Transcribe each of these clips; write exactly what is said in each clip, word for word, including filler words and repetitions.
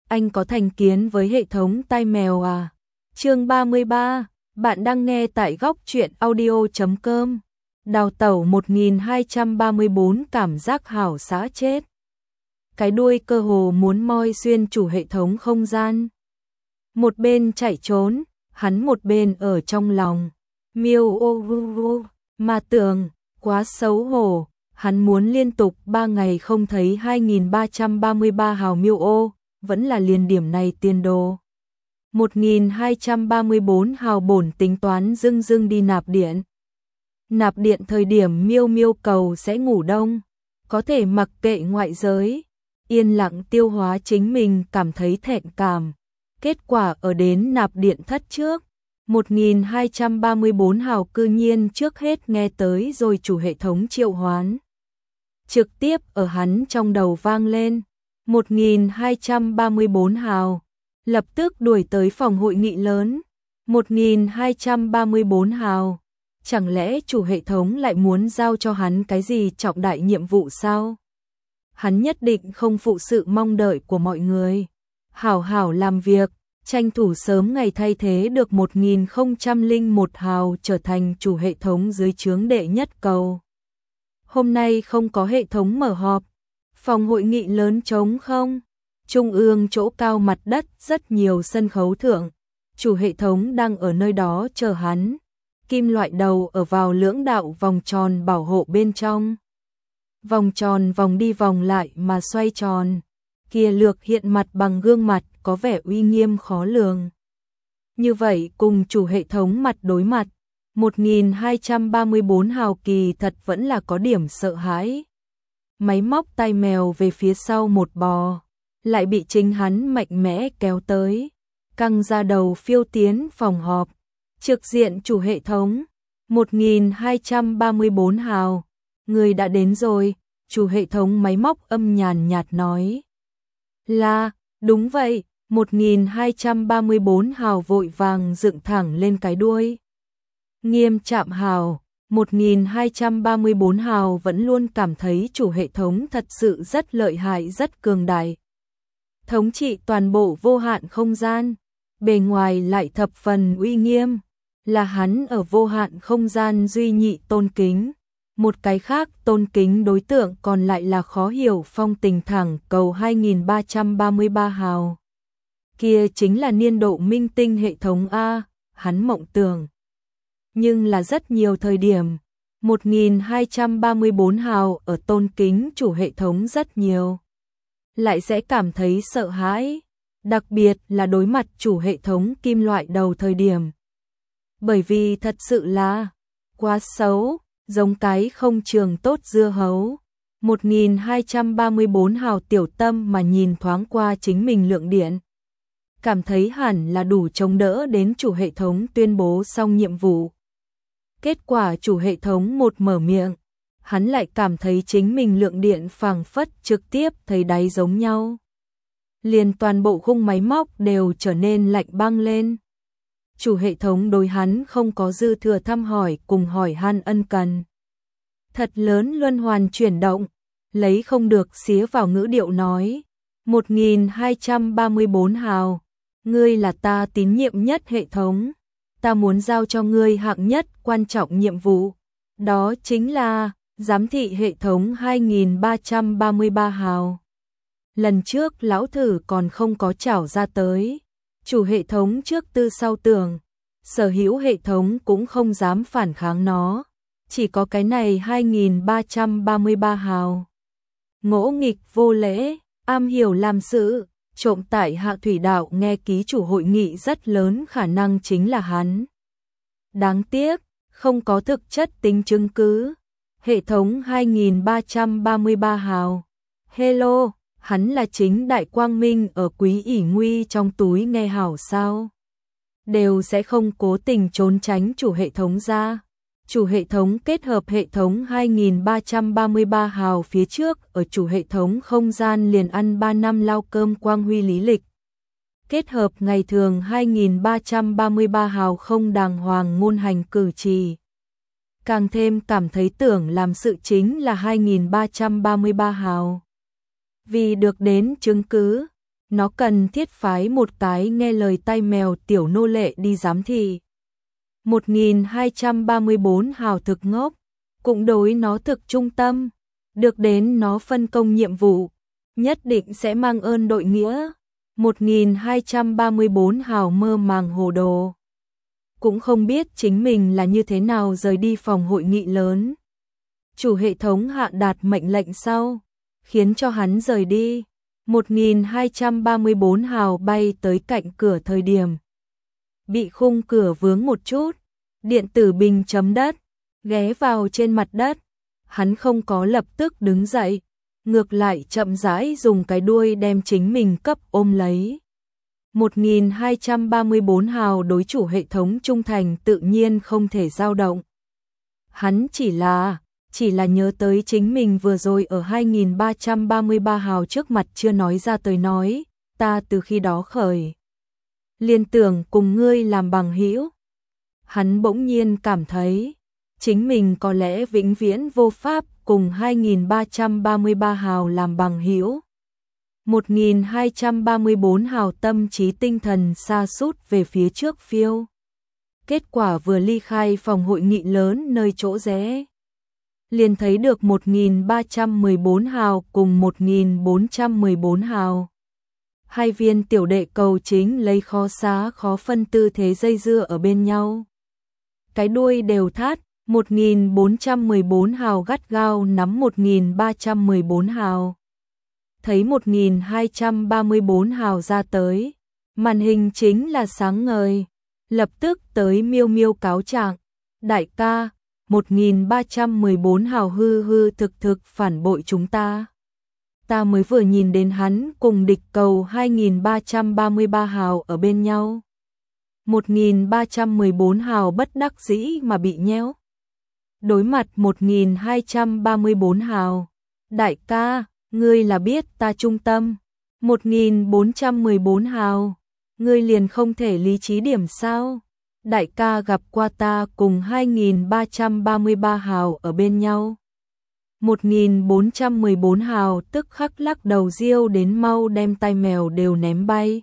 anh có thành kiến với hệ thống tai mèo à? Chương ba mươi ba, bạn đang nghe tại góc truyện audio chấm com. Đào tẩu một nghìn hai trăm ba mươi bốn cảm giác hảo xã chết. Cái đuôi cơ hồ muốn moi xuyên chủ hệ thống không gian. Một bên chạy trốn, hắn một bên ở trong lòng. Miêu ô vu vu, mà tưởng, quá xấu hổ, hắn muốn liên tục ba ngày không thấy hai nghìn ba trăm ba mươi ba hào miêu ô, vẫn là liền điểm này tiền đồ. một nghìn hai trăm ba mươi bốn hào bổn tính toán dưng dưng đi nạp điện. Nạp điện thời điểm miêu miêu cầu sẽ ngủ đông, có thể mặc kệ ngoại giới, yên lặng tiêu hóa chính mình cảm thấy thẹn cảm. Kết quả ở đến nạp điện thất trước, một nghìn hai trăm ba mươi bốn hào cư nhiên trước hết nghe tới rồi chủ hệ thống triệu hoán. Trực tiếp ở hắn trong đầu vang lên, một nghìn hai trăm ba mươi bốn hào, lập tức đuổi tới phòng hội nghị lớn, một nghìn hai trăm ba mươi bốn hào. Chẳng lẽ chủ hệ thống lại muốn giao cho hắn cái gì trọng đại nhiệm vụ sao? Hắn nhất định không phụ sự mong đợi của mọi người. Hảo hảo làm việc, tranh thủ sớm ngày thay thế được một nghìn không trăm lẻ một hào trở thành chủ hệ thống dưới trướng đệ nhất cầu. Hôm nay không có hệ thống mở họp, phòng hội nghị lớn trống không, trung ương chỗ cao mặt đất rất nhiều sân khấu thượng, chủ hệ thống đang ở nơi đó chờ hắn. Kim loại đầu ở vào lưỡng đạo vòng tròn bảo hộ bên trong. Vòng tròn vòng đi vòng lại mà xoay tròn. Kia lược hiện mặt bằng gương mặt có vẻ uy nghiêm khó lường. Như vậy cùng chủ hệ thống mặt đối mặt, một nghìn hai trăm ba mươi bốn hào kỳ thật vẫn là có điểm sợ hãi. Máy móc tai mèo về phía sau một bò, lại bị chính hắn mạnh mẽ kéo tới, căng ra đầu phiêu tiến phòng họp. Trực diện chủ hệ thống, một nghìn hai trăm ba mươi bốn hào, người đã đến rồi, chủ hệ thống máy móc âm nhàn nhạt nói. Là, đúng vậy, một nghìn hai trăm ba mươi bốn hào vội vàng dựng thẳng lên cái đuôi. Nghiêm Trạm hào, một nghìn hai trăm ba mươi bốn hào vẫn luôn cảm thấy chủ hệ thống thật sự rất lợi hại rất cường đại. Thống trị toàn bộ vô hạn không gian, bề ngoài lại thập phần uy nghiêm. Là hắn ở vô hạn không gian duy nhị tôn kính, một cái khác tôn kính đối tượng còn lại là khó hiểu phong tình thẳng cầu hai nghìn ba trăm ba mươi ba hào. Kia chính là niên độ minh tinh hệ thống A, hắn mộng tưởng. Nhưng là rất nhiều thời điểm, một nghìn hai trăm ba mươi bốn hào ở tôn kính chủ hệ thống rất nhiều. Lại sẽ cảm thấy sợ hãi, đặc biệt là đối mặt chủ hệ thống kim loại đầu thời điểm. Bởi vì thật sự là quá xấu, giống cái không trường tốt dưa hấu. một nghìn hai trăm ba mươi bốn hào tiểu tâm mà nhìn thoáng qua chính mình lượng điện. Cảm thấy hẳn là đủ chống đỡ đến chủ hệ thống tuyên bố xong nhiệm vụ. Kết quả chủ hệ thống một mở miệng, hắn lại cảm thấy chính mình lượng điện phảng phất trực tiếp thấy đáy giống nhau. Liền toàn bộ khung máy móc đều trở nên lạnh băng lên. Chủ hệ thống đối hắn không có dư thừa thăm hỏi cùng hỏi han ân cần. Thật lớn luân hoàn chuyển động, lấy không được xía vào ngữ điệu nói. một nghìn hai trăm ba mươi bốn hào, ngươi là ta tín nhiệm nhất hệ thống. Ta muốn giao cho ngươi hạng nhất quan trọng nhiệm vụ. Đó chính là giám thị hệ thống hai nghìn ba trăm ba mươi ba hào. Lần trước lão thử còn không có trảo ra tới. Chủ hệ thống trước tư sau tưởng, sở hữu hệ thống cũng không dám phản kháng nó, chỉ có cái này hai nghìn ba trăm ba mươi ba hào. Ngỗ nghịch vô lễ, am hiểu làm sự, trộm tại Hạ Thủy Đạo nghe ký chủ hội nghị rất lớn khả năng chính là hắn. Đáng tiếc, không có thực chất tính chứng cứ. Hệ thống hai nghìn ba trăm ba mươi ba hào. Hello. Hắn là chính đại quang minh ở quý ỷ nguy trong túi nghe hảo sao. Đều sẽ không cố tình trốn tránh chủ hệ thống ra. Chủ hệ thống kết hợp hệ thống hai nghìn ba trăm ba mươi ba hào phía trước ở chủ hệ thống không gian liền ăn ba năm lao cơm quang huy lý lịch. Kết hợp ngày thường hai nghìn ba trăm ba mươi ba hào không đàng hoàng ngôn hành cử chỉ. Càng thêm cảm thấy tưởng làm sự chính là hai nghìn ba trăm ba mươi ba hào. Vì được đến chứng cứ, Nó cần thiết phái một cái nghe lời tai mèo tiểu nô lệ đi giám thị. một nghìn hai trăm ba mươi bốn hào thực ngốc, cũng đối nó thực trung tâm, được đến nó phân công nhiệm vụ, nhất định sẽ mang ơn đội nghĩa. một nghìn hai trăm ba mươi bốn hào mơ màng hồ đồ, cũng không biết chính mình là như thế nào rời đi phòng hội nghị lớn. Chủ hệ thống hạ đạt mệnh lệnh sau, khiến cho hắn rời đi. một nghìn hai trăm ba mươi bốn hào bay tới cạnh cửa thời điểm bị khung cửa vướng một chút, điện tử bình chấm đất, ghé vào trên mặt đất. Hắn không có lập tức đứng dậy, ngược lại chậm rãi dùng cái đuôi đem chính mình cấp ôm lấy. một nghìn hai trăm ba mươi bốn hào đối chủ hệ thống trung thành tự nhiên không thể dao động. Hắn chỉ là, chỉ là nhớ tới chính mình vừa rồi ở hai nghìn ba trăm ba mươi ba hào trước mặt chưa nói ra tới nói, ta từ khi đó khởi liên tưởng cùng ngươi làm bằng hữu. Hắn bỗng nhiên cảm thấy, chính mình có lẽ vĩnh viễn vô pháp cùng hai nghìn ba trăm ba mươi ba hào làm bằng hữu. một nghìn hai trăm ba mươi bốn hào tâm trí tinh thần sa sút về phía trước phiêu. Kết quả vừa ly khai phòng hội nghị lớn nơi chỗ rẽ, liền thấy được một nghìn ba trăm mười bốn hào cùng một nghìn bốn trăm mười bốn hào. Hai viên tiểu đệ cầu chính lấy khó xá khó phân tư thế dây dưa ở bên nhau. Cái đuôi đều thắt, một nghìn bốn trăm mười bốn hào gắt gao nắm một nghìn ba trăm mười bốn hào. Thấy một nghìn hai trăm ba mươi bốn hào ra tới, màn hình chính là sáng ngời, lập tức tới miêu miêu cáo trạng, đại ca, một nghìn ba trăm mười bốn hào hư hư thực thực phản bội chúng ta. Ta mới vừa nhìn đến hắn cùng địch cầu hai nghìn ba trăm ba mươi ba hào ở bên nhau. một nghìn ba trăm mười bốn hào bất đắc dĩ mà bị nhéo. Đối mặt một nghìn hai trăm ba mươi bốn hào, đại ca, ngươi là biết ta trung tâm. một nghìn bốn trăm mười bốn hào, ngươi liền không thể lý trí điểm sao? Đại ca gặp qua ta cùng hai nghìn ba trăm ba mươi ba hào ở bên nhau. một nghìn bốn trăm mười bốn hào tức khắc lắc đầu riêu đến mau đem tai mèo đều ném bay.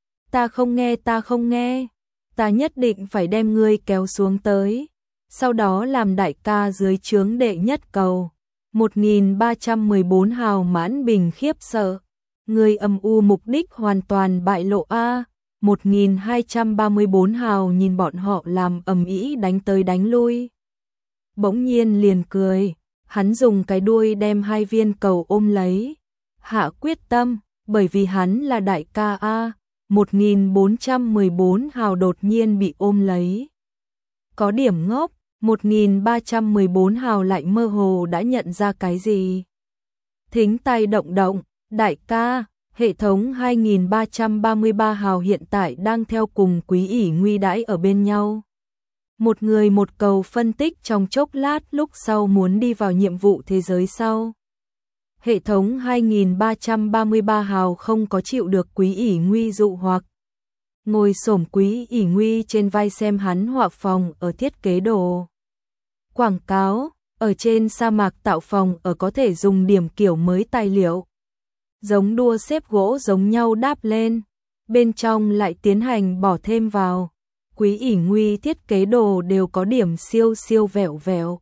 Ta không nghe, ta không nghe, ta nhất định phải đem ngươi kéo xuống tới, sau đó làm đại ca dưới trướng đệ nhất cầu. một nghìn ba trăm mười bốn hào mãn bình khiếp sợ, ngươi âm u mục đích hoàn toàn bại lộ a. một nghìn hai trăm ba mươi bốn hào nhìn bọn họ làm ầm ĩ đánh tới đánh lui, bỗng nhiên liền cười, hắn dùng cái đuôi đem hai viên cầu ôm lấy, hạ quyết tâm, bởi vì hắn là đại ca a. một nghìn bốn trăm mười bốn hào đột nhiên bị ôm lấy, có điểm ngốc. một nghìn ba trăm mười bốn hào lại mơ hồ đã nhận ra cái gì. Thính tay động động, đại ca, hệ thống hai nghìn ba trăm ba mươi ba hào hiện tại đang theo cùng Quý ỷ Nguy đãi ở bên nhau. Một người một cầu phân tích trong chốc lát lúc sau muốn đi vào nhiệm vụ thế giới sau. Hệ thống hai nghìn ba trăm ba mươi ba hào không có chịu được Quý ỷ Nguy dụ hoặc. Ngồi xổm Quý ỷ Nguy trên vai xem hắn họa phòng ở thiết kế đồ. Quảng cáo, ở trên sa mạc tạo phòng ở có thể dùng điểm kiểu mới tài liệu. Giống đua xếp gỗ giống nhau đáp lên, bên trong lại tiến hành bỏ thêm vào. Quý ỷ Nguy thiết kế đồ đều có điểm siêu siêu vẹo vẹo.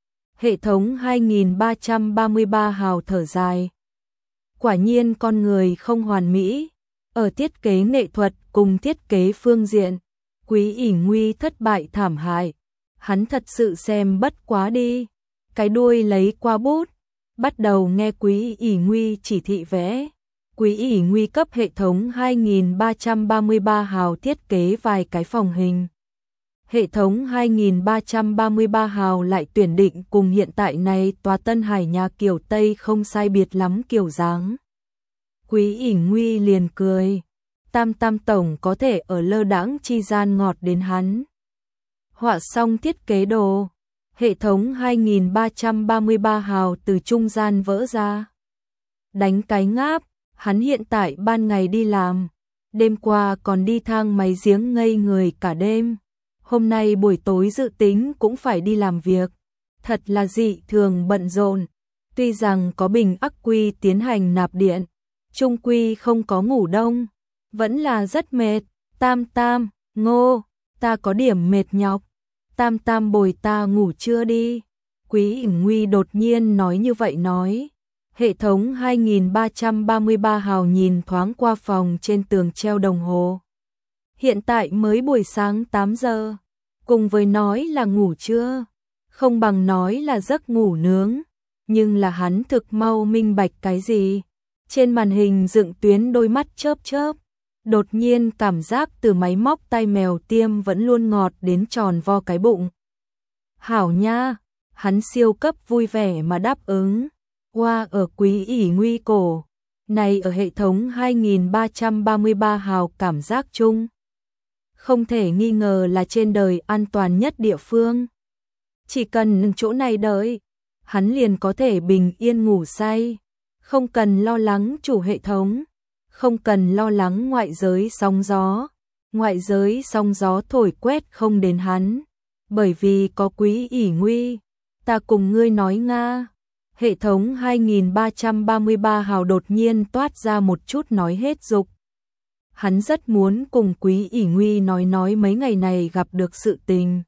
Hệ thống hai nghìn ba trăm ba mươi ba hào thở dài. Quả nhiên con người không hoàn mỹ, ở thiết kế nghệ thuật cùng thiết kế phương diện, Quý ỷ Nguy thất bại thảm hại. Hắn thật sự xem bất quá đi, cái đuôi lấy qua bút, bắt đầu nghe Quý ỷ Nguy chỉ thị vẽ. Quý ỷ Nguy cấp hệ thống hai nghìn ba trăm ba mươi ba hào thiết kế vài cái phòng hình. Hệ thống hai nghìn ba trăm ba mươi ba hào lại tuyển định cùng hiện tại này tòa Tân Hải nhà kiểu Tây không sai biệt lắm kiểu dáng. Quý ỷ Nguy liền cười, tam tam tổng có thể ở lơ đãng chi gian ngọt đến hắn. Họa xong thiết kế đồ, hệ thống hai nghìn ba trăm ba mươi ba hào từ trung gian vỡ ra. Đánh cái ngáp, hắn hiện tại ban ngày đi làm, đêm qua còn đi thang máy giếng ngây người cả đêm. Hôm nay buổi tối dự tính cũng phải đi làm việc, thật là dị thường bận rộn. Tuy rằng có bình ắc quy tiến hành nạp điện, Trung quy không có ngủ đông, vẫn là rất mệt. Tam Tam, Ngô, ta có điểm mệt nhọc. Tam Tam bồi ta ngủ trưa đi. Quý ỉn nguy đột nhiên nói như vậy nói. Hệ thống hai nghìn ba trăm ba mươi ba hào nhìn thoáng qua phòng trên tường treo đồng hồ. Hiện tại mới buổi sáng tám giờ, cùng với nói là ngủ trưa, không bằng nói là giấc ngủ nướng, nhưng là hắn thực mau minh bạch cái gì. Trên màn hình dựng tuyến đôi mắt chớp chớp, đột nhiên cảm giác từ máy móc tai mèo tiêm vẫn luôn ngọt đến tròn vo cái bụng. Hảo nha, hắn siêu cấp vui vẻ mà đáp ứng. Qua ở Quý ỉ nguy cổ, này ở hệ thống hai nghìn ba trăm ba mươi ba hào cảm giác chung. Không thể nghi ngờ là trên đời an toàn nhất địa phương. Chỉ cần chỗ này đợi, hắn liền có thể bình yên ngủ say, không cần lo lắng chủ hệ thống, không cần lo lắng ngoại giới sóng gió, ngoại giới sóng gió thổi quét không đến hắn, bởi vì có Quý ỉ nguy, ta cùng ngươi nói Nga. Hệ thống hai nghìn ba trăm ba mươi ba hào đột nhiên toát ra một chút nói hết dục. Hắn rất muốn cùng Quý ỉ nguy nói nói mấy ngày này gặp được sự tình.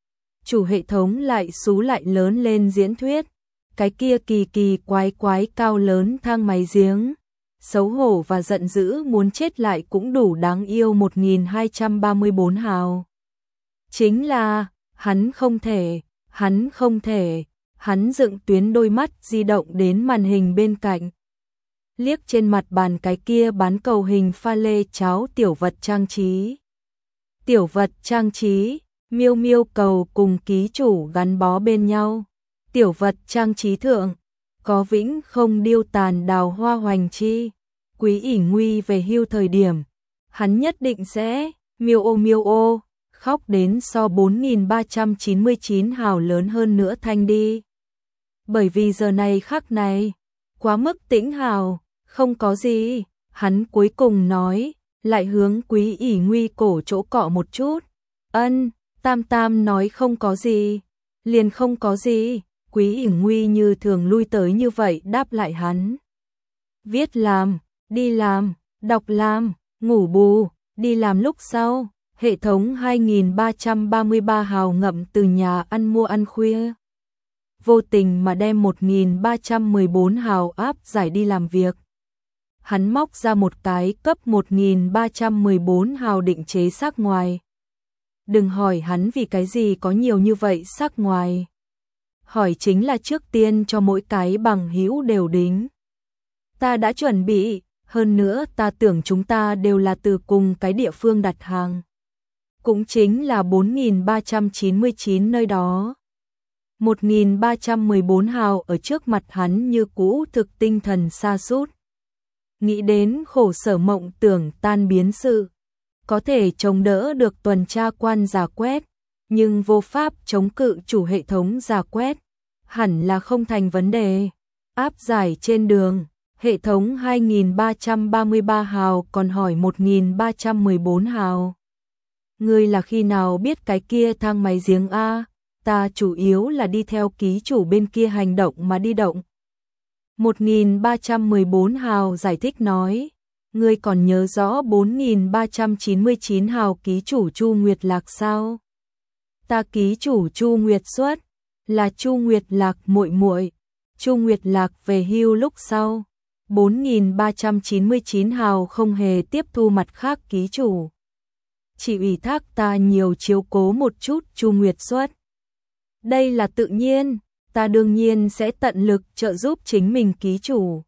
Chủ hệ thống lại xú lại lớn lên diễn thuyết, cái kia kỳ kỳ quái quái cao lớn thang máy giếng, xấu hổ và giận dữ muốn chết lại cũng đủ đáng yêu một nghìn hai trăm ba mươi bốn hào. Chính là, hắn không thể, hắn không thể, hắn dựng tuyến đôi mắt di động đến màn hình bên cạnh. Liếc trên mặt bàn cái kia bán cầu hình pha lê cháo tiểu vật trang trí. Tiểu vật trang trí, miêu miêu cầu cùng ký chủ gắn bó bên nhau. Tiểu vật trang trí thượng, có vĩnh không điêu tàn đào hoa hoành chi. Quý ỉ nguy về hưu thời điểm, hắn nhất định sẽ miêu ô miêu ô, khóc đến so bốn nghìn ba trăm chín mươi chín hào lớn hơn nữa thanh đi. Bởi vì giờ này khắc này, quá mức tĩnh hào, không có gì, hắn cuối cùng nói, lại hướng Quý ỉ nguy cổ chỗ cọ một chút. Ân, Tam Tam nói không có gì, liền không có gì. Quý ỉ nguy như thường lui tới như vậy đáp lại hắn. Viết làm, đi làm, đọc làm, ngủ bù, đi làm lúc sau. Hệ thống hai nghìn ba trăm ba mươi ba hào ngậm từ nhà ăn mua ăn khuya. Vô tình mà đem một nghìn ba trăm mười bốn hào áp giải đi làm việc. Hắn móc ra một cái cấp một nghìn ba trăm mười bốn hào định chế sắc ngoài. Đừng hỏi hắn vì cái gì có nhiều như vậy sắc ngoài. Hỏi chính là trước tiên cho mỗi cái bằng hữu đều đính. Ta đã chuẩn bị, hơn nữa ta tưởng chúng ta đều là từ cùng cái địa phương đặt hàng. Cũng chính là bốn nghìn ba trăm chín mươi chín nơi đó. một nghìn ba trăm mười bốn hào ở trước mặt hắn như cũ thực tinh thần sa sút. Nghĩ đến khổ sở mộng tưởng tan biến sự. Có thể chống đỡ được tuần tra quan giả quét, nhưng vô pháp chống cự chủ hệ thống giả quét. Hẳn là không thành vấn đề. Áp giải trên đường, hệ thống hai nghìn ba trăm ba mươi ba hào còn hỏi một nghìn ba trăm mười bốn hào. Ngươi là khi nào biết cái kia thang máy giếng A? Ta chủ yếu là đi theo ký chủ bên kia hành động mà đi động. một nghìn ba trăm mười bốn hào giải thích nói. Ngươi còn nhớ rõ bốn nghìn ba trăm chín mươi chín hào ký chủ Chu Nguyệt Lạc sao? Ta ký chủ Chu Nguyệt xuất, là Chu Nguyệt Lạc muội muội. Chu Nguyệt Lạc về hưu lúc sau, bốn nghìn ba trăm chín mươi chín hào không hề tiếp thu mặt khác ký chủ. Chỉ ủy thác ta nhiều chiếu cố một chút Chu Nguyệt xuất. Đây là tự nhiên, ta đương nhiên sẽ tận lực trợ giúp chính mình ký chủ.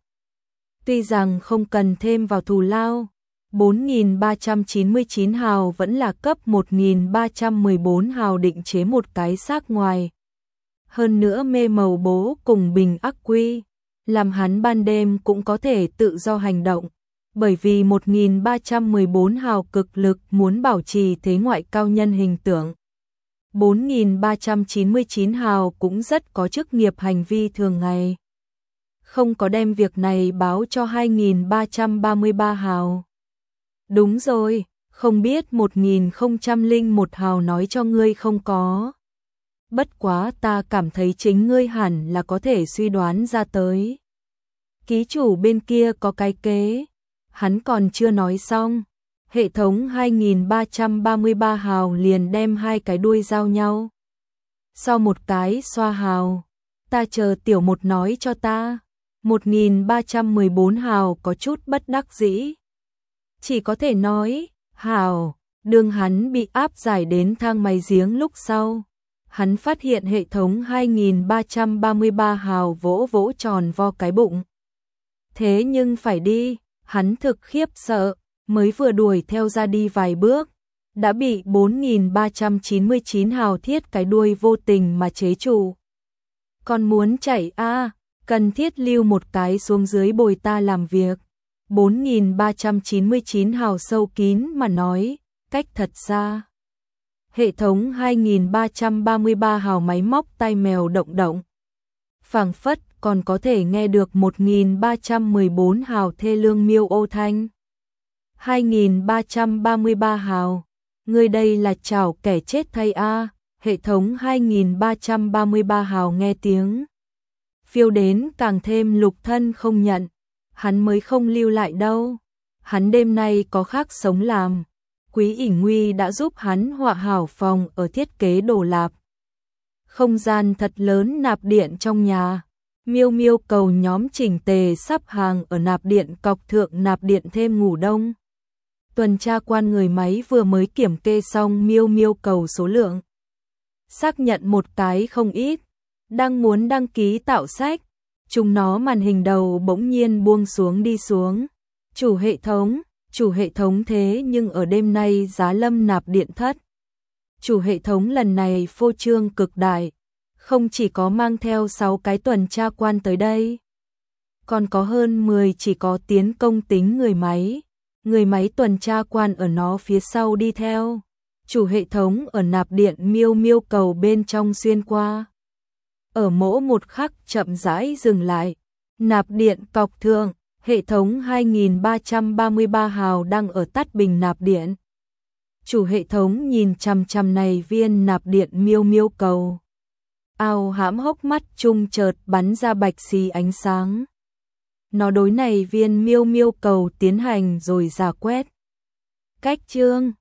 Tuy rằng không cần thêm vào thù lao, bốn nghìn ba trăm chín mươi chín hào vẫn là cấp một nghìn ba trăm mười bốn hào định chế một cái xác ngoài. Hơn nữa mê màu bố cùng bình ắc quy, làm hắn ban đêm cũng có thể tự do hành động, bởi vì một nghìn ba trăm mười bốn hào cực lực muốn bảo trì thế ngoại cao nhân hình tượng. bốn nghìn ba trăm chín mươi chín hào cũng rất có chức nghiệp hành vi thường ngày. Không có đem việc này báo cho hai nghìn ba trăm ba mươi ba hào. Đúng rồi, không biết một nghìn không trăm lẻ một hào nói cho ngươi không có. Bất quá ta cảm thấy chính ngươi hẳn là có thể suy đoán ra tới. Ký chủ bên kia có cái kế, Hắn còn chưa nói xong, hệ thống hai nghìn ba trăm ba mươi ba hào liền đem hai cái đuôi giao nhau. Sau một cái xoa hào, ta chờ tiểu một nói cho ta. một nghìn ba trăm mười bốn hào có chút bất đắc dĩ. Chỉ có thể nói, hào, đường hắn bị áp giải đến thang máy giếng lúc sau. Hắn phát hiện hệ thống hai nghìn ba trăm ba mươi ba hào vỗ vỗ tròn vo cái bụng. Thế nhưng phải đi, hắn thực khiếp sợ, mới vừa đuổi theo ra đi vài bước, đã bị bốn nghìn ba trăm chín mươi chín hào thiết cái đuôi vô tình mà chế trụ. Còn muốn chạy a à, cần thiết lưu một cái xuống dưới bồi ta làm việc. bốn nghìn ba trăm chín mươi chín hào sâu kín mà nói, cách thật xa. Hệ thống hai nghìn ba trăm ba mươi ba hào máy móc tai mèo động động. Phảng phất còn có thể nghe được một nghìn ba trăm mười bốn hào thê lương miêu ô thanh. hai nghìn ba trăm ba mươi ba hào, người đây là chảo kẻ chết thay a. Hệ thống hai nghìn ba trăm ba mươi ba hào nghe tiếng phiêu đến càng thêm lục thân không nhận, hắn mới không lưu lại đâu. Hắn đêm nay có khác sống làm. Quý ỉ nguy đã giúp hắn họa hảo phòng ở thiết kế đồ lạp. Không gian thật lớn nạp điện trong nhà. Miêu miêu cầu nhóm chỉnh tề sắp hàng ở nạp điện cọc thượng nạp điện thêm ngủ đông. Tuần tra quan người máy vừa mới kiểm kê xong miêu miêu cầu số lượng. Xác nhận một cái không ít. Đang muốn đăng ký tạo sách. Chúng nó màn hình đầu bỗng nhiên buông xuống đi xuống. Chủ hệ thống. Chủ hệ thống thế nhưng ở đêm nay giá lâm nạp điện thất. Chủ hệ thống lần này phô trương cực đại, không chỉ có mang theo sáu cái tuần tra quan tới đây, còn có hơn mười chỉ có tiến công tính người máy, người máy tuần tra quan ở nó phía sau đi theo. Chủ hệ thống ở nạp điện miêu miêu cầu bên trong xuyên qua. Ở mỗi một khắc chậm rãi dừng lại, nạp điện cọc thượng. Hệ thống hai nghìn ba trăm ba mươi ba hào đang ở tắt bình nạp điện. Chủ hệ thống nhìn chằm chằm này viên nạp điện miêu miêu cầu. Ao hãm hốc mắt trung chợt bắn ra bạch xì ánh sáng. Nó đối này viên miêu miêu cầu tiến hành rồi giả quét. Cách chương